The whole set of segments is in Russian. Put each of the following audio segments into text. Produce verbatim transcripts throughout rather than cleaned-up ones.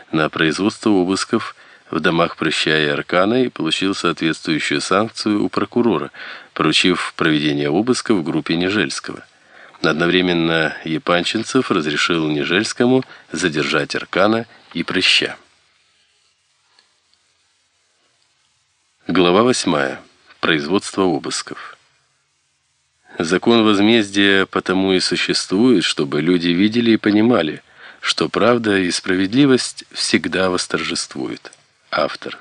на производство обысков в домах Прыща и Аркана и получил соответствующую санкцию у прокурора, поручив проведение обыска в группе Нежельского. Одновременно Епанчинцев разрешил Нежельскому задержать Аркана и Прыща. Глава восьмая. Производство обысков. Закон возмездия потому и существует, чтобы люди видели и понимали, что правда и справедливость всегда восторжествуют. Автор.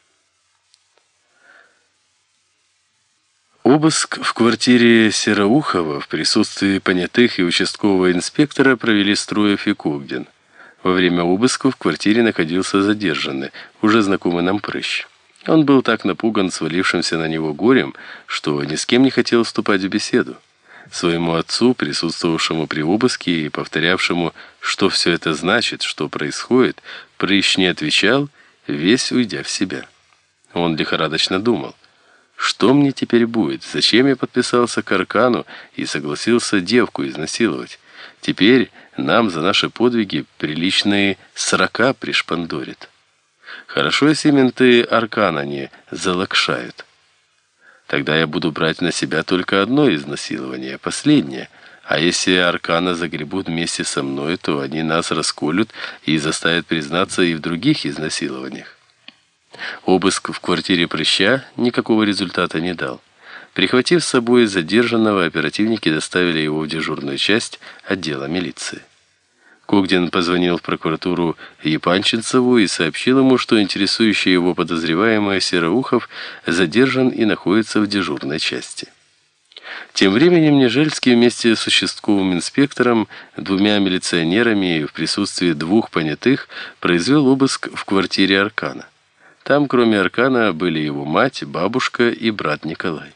Обыск в квартире Сероухова в присутствии понятых и участкового инспектора провели Струев и Когдин. Во время обыска в квартире находился задержанный, уже знакомый нам Прыщ. Он был так напуган свалившимся на него горем, что ни с кем не хотел вступать в беседу. Своему отцу, присутствовавшему при обыске и повторявшему, что все это значит, что происходит, Прыщ не отвечал, весь уйдя в себя. Он лихорадочно думал: что мне теперь будет? Зачем я подписался к Аркану и согласился девку изнасиловать? Теперь нам за наши подвиги приличные сорока пришпандорят. Хорошо, если менты Аркана не залакшают. Тогда я буду брать на себя только одно изнасилование, последнее. А если Аркана загребут вместе со мной, то они нас расколют и заставят признаться и в других изнасилованиях. Обыск в квартире Прыща никакого результата не дал. Прихватив с собой задержанного, оперативники доставили его в дежурную часть отдела милиции. Когдин позвонил в прокуратуру Епанчинцеву и сообщил ему, что интересующий его подозреваемый Сероухов задержан и находится в дежурной части. Тем временем Нежельский вместе с участковым инспектором, двумя милиционерами и в присутствии двух понятых произвел обыск в квартире Аркана. Там, кроме Аркана, были его мать, бабушка и брат Николай.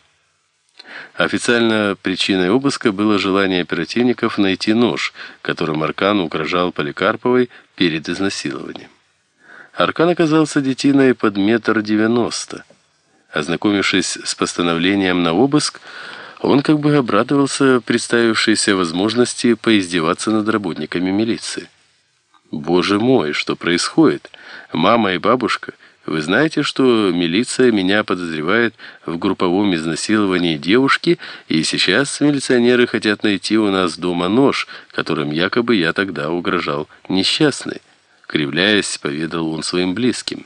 Официально причиной обыска было желание оперативников найти нож, которым Аркан угрожал Поликарповой перед изнасилованием. Аркан оказался детиной под метр девяносто. Ознакомившись с постановлением на обыск, он как бы обрадовался представившейся возможности поиздеваться над работниками милиции. «Боже мой, что происходит? Мама и бабушка, вы знаете, что милиция меня подозревает в групповом изнасиловании девушки, и сейчас милиционеры хотят найти у нас дома нож, которым якобы я тогда угрожал несчастной», кривляясь, поведал он своим близким.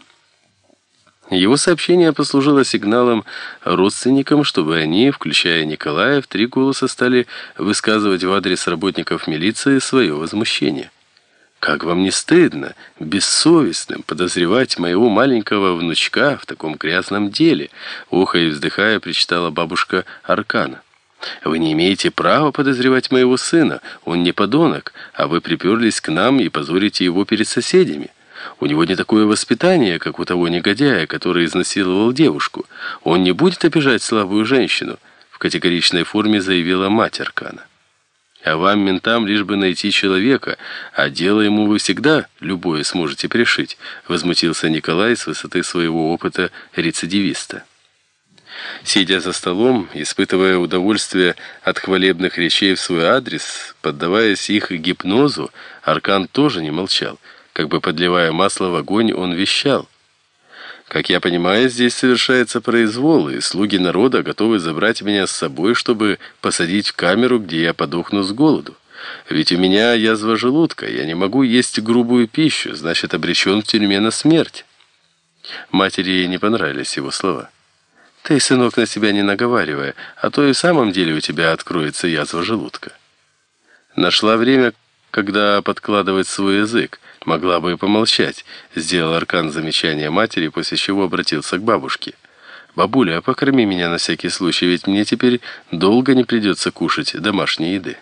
Его сообщение послужило сигналом родственникам, чтобы они, включая Николая, в три голоса стали высказывать в адрес работников милиции свое возмущение. «Как вам не стыдно, бессовестным, подозревать моего маленького внучка в таком грязном деле?» Охая и вздыхая, причитала бабушка Аркана. «Вы не имеете права подозревать моего сына, он не подонок, а вы приперлись к нам и позорите его перед соседями. У него не такое воспитание, как у того негодяя, который изнасиловал девушку. Он не будет обижать слабую женщину», в категоричной форме заявила мать Аркана. «А вам, ментам, лишь бы найти человека, а дело ему вы всегда любое сможете пришить», возмутился Николай с высоты своего опыта рецидивиста. Сидя за столом, испытывая удовольствие от хвалебных речей в свой адрес, поддаваясь их гипнозу, Аркан тоже не молчал. Как бы подливая масло в огонь, он вещал: «Как я понимаю, здесь совершается произвол, и слуги народа готовы забрать меня с собой, чтобы посадить в камеру, где я подохну с голоду. Ведь у меня язва желудка, я не могу есть грубую пищу, значит, обречен в тюрьме на смерть». Матери не понравились его слова. «Ты, сынок, на себя не наговаривай, а то и в самом деле у тебя откроется язва желудка». Нашла время, когда подкладывать свой язык. «Могла бы и помолчать», — сделал Аркан замечание матери, после чего обратился к бабушке. «Бабуля, покорми меня на всякий случай, ведь мне теперь долго не придется кушать домашней еды».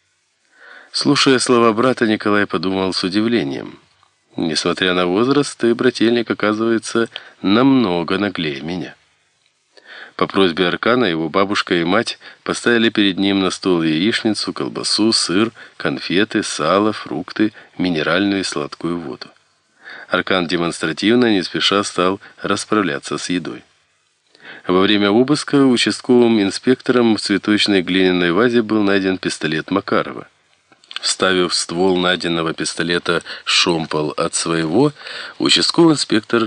Слушая слова брата, Николай подумал с удивлением: «Несмотря на возраст, ты, брательник, оказывается намного наглее меня». По просьбе Аркана его бабушка и мать поставили перед ним на стол яичницу, колбасу, сыр, конфеты, сало, фрукты, минеральную и сладкую воду. Аркан демонстративно, не спеша, стал расправляться с едой. Во время обыска участковым инспектором в цветочной глиняной вазе был найден пистолет Макарова. Вставив в ствол найденного пистолета шомпол от своего, участковый инспектор